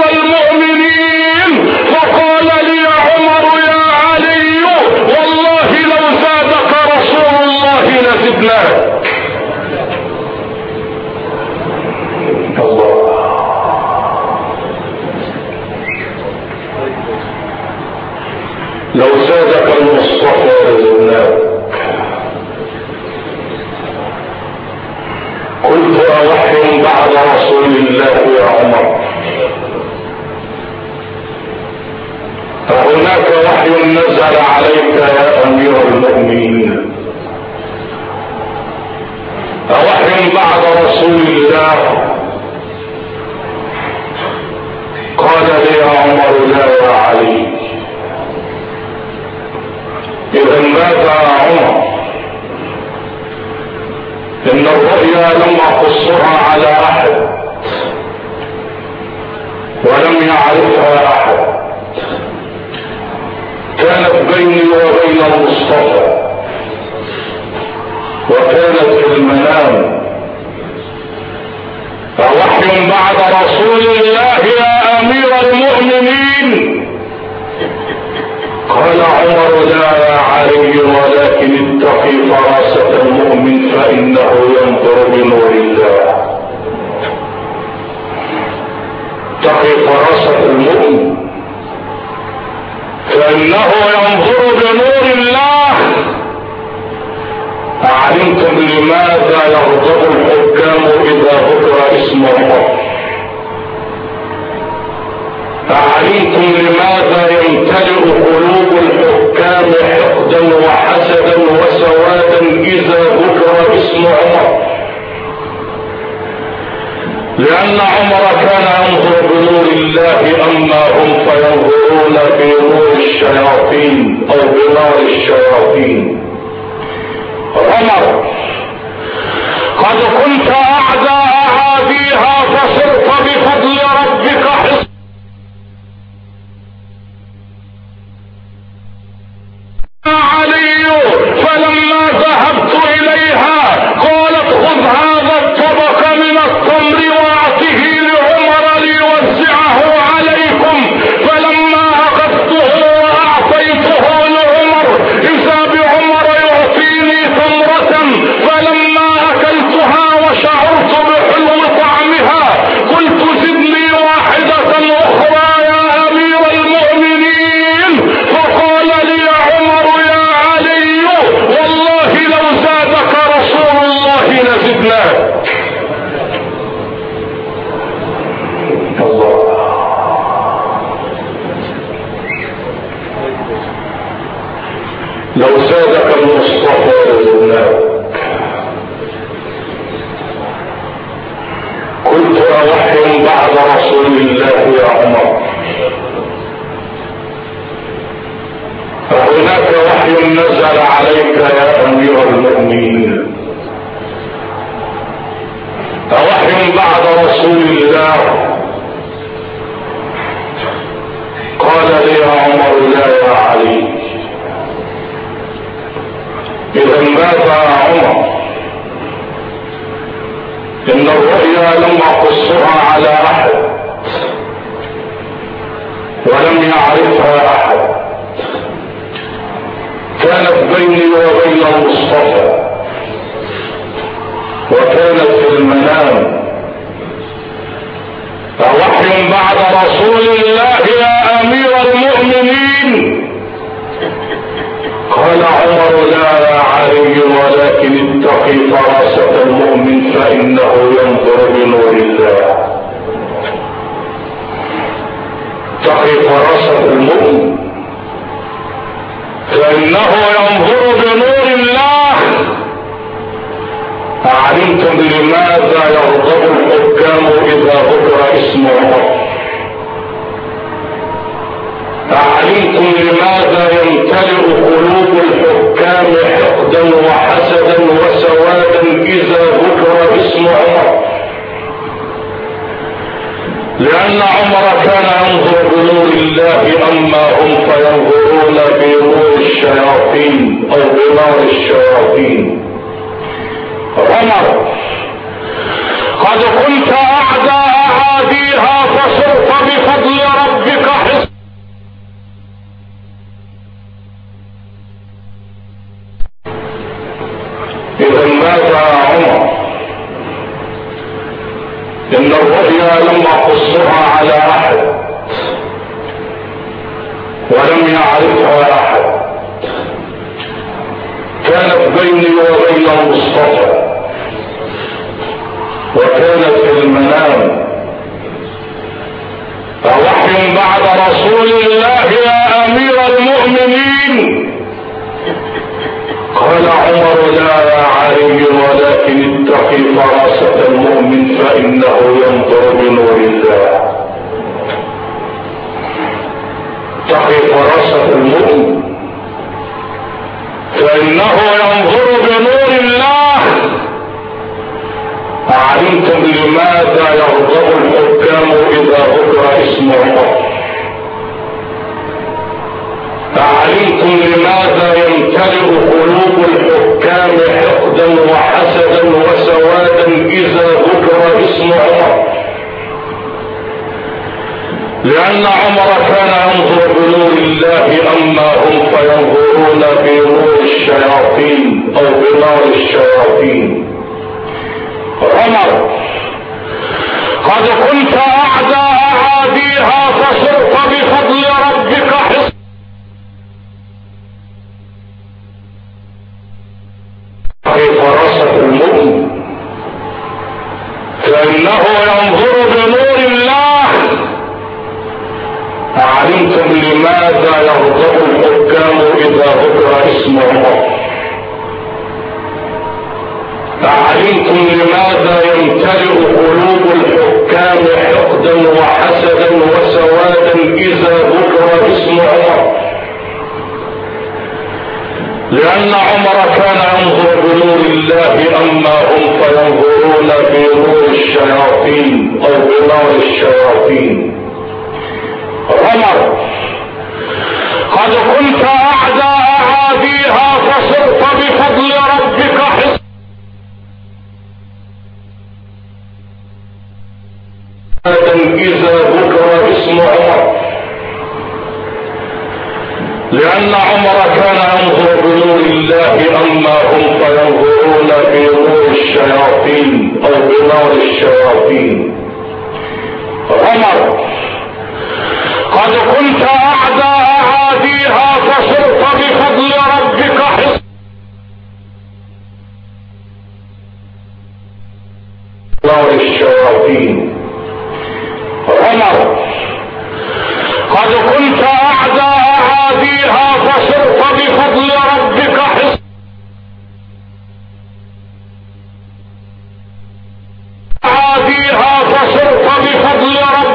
المؤمنين. فقال لي عمر: يا علي والله لو زادك رسول الله لزدناك. الله، لو زادك المصطفى لزدناك. قلت: أوحي بعد رسول الله يا عمر؟ فهناك وحي نزل عليك يا أمير المؤمنين. أوحي بعد رسول الله؟ قال لي يا عمر: لا يا علي. إذا ماذا يا عمر؟ إن الرؤيا لم أقصها على أحد ولم يعرفها أحد، كانت بيني وبين المصطفى تقي فراسة المؤمن فإنه ينظر بنور الله. أعلمتم لماذا يغضب الحكام إذا ذكر اسم الله؟ أعلمتم لماذا يمتلئ قلوب الحكام حقدا وحسدا وسوادا إذا ذكر اسم عمر؟ لأن عمر كان ينظر بنور الله، أما هم فينظرون بنور الشياطين أو بنار الشياطين. عمر قد كنت أعدى أعاديها فصرت بفضل ربك حصنا علي، فلما ذهبت إليها قالت خذ هذا الطبق من التمر واعطه لعمر ليوزعه عليكم، فلما أخذته وأعطيته لعمر إذا بعمر يعطيني تمرة، فلما أكلتها وشعرت بحلو طعمها قلت زدني واحدة أخرى يا أمير المؤمنين، فقال لي عمر يا علي والله لو زادك رسول الله لزدناك. لو زادك المصطفى لزدناك. قلت أوحي بعد رسول الله يا عمر؟ فهناك وحي نزل عليك يا أمير المؤمنين، أوحي بعد رسول الله؟ قال لي يا عمر لا يا علي. إذا ماذا يا عمر؟ إن الرؤيا لم أقصها على أحد ولم يعرفها أحد، كانت بيني وبين المصطفى وكانت في المنام. فوحي بعد رسول الله يا أمير المؤمنين؟ قال عمر لا يا علي ولكن اتقي فراسة المؤمن فإنه ينظر بنور الله. اتقي فراسة المؤمن فإنه ينظر بنور الله. أعلمتم لماذا يغضب الحكام إذا ذكر اسم عمر؟ أعلمتم لماذا يمتلئ قلوب الحكام حقدا وحسدا وسوادا إذا ذكر اسم عمر؟ لأن عمر كان ينظر بنور الله، أما هم فينظرون بنور الشياطين أو بنار الشياطين. عمر قد كنت أعدى أعاديها فصرت بفضل ربك حصنا. إذا ماذا يا عمر؟ إن الرؤيا لم أقصها على أحد ولم يعرفها أحد، كانت بيني وبين المصطفى وكانت في المنام. فوحي بعد رسول الله يا أمير المؤمنين؟ قال عمر لا يا علي ولكن اتقي فراسة المؤمن فإنه ينظر بنور الله. اتقي فراسة المؤمن فإنه ينظر بنور الله. أعلمتم لماذا يغضب الحكام إذا ذكر اسم عمر؟ أعلمتم لماذا يمتلئ قلوب الحكام حقدا وحسدا وسوادا إذا ذكر اسم عمر؟ لأن عمر كان ينظر بنور الله، أما هم فينظرون بنور الشياطين أو بنار الشياطين. عمر قد كنت أعدى بغضا وحسدا وسوادا إذا ذكر اسم عمر، لأن عمر كان ينظر بنور الله، أما هم فينظرون بنور الشياطين أو بنار الشياطين. عمر قد كنت أعدى أعاديها فصرت بفضل ربك حصنا إذا ذكر اسم عمر، لأن عمر كان ينظر بنور الله، أما هم فينظرون بنور الشياطين أو بنار الشياطين. عمر قد كنت أعدى أعاديها فصرت بفضل ربك حصنا نار الشياطين. عمر قد كنت أعدى أعاديها فصرت بفضل ربك حصنا أعاديها فصرت بفضل ربك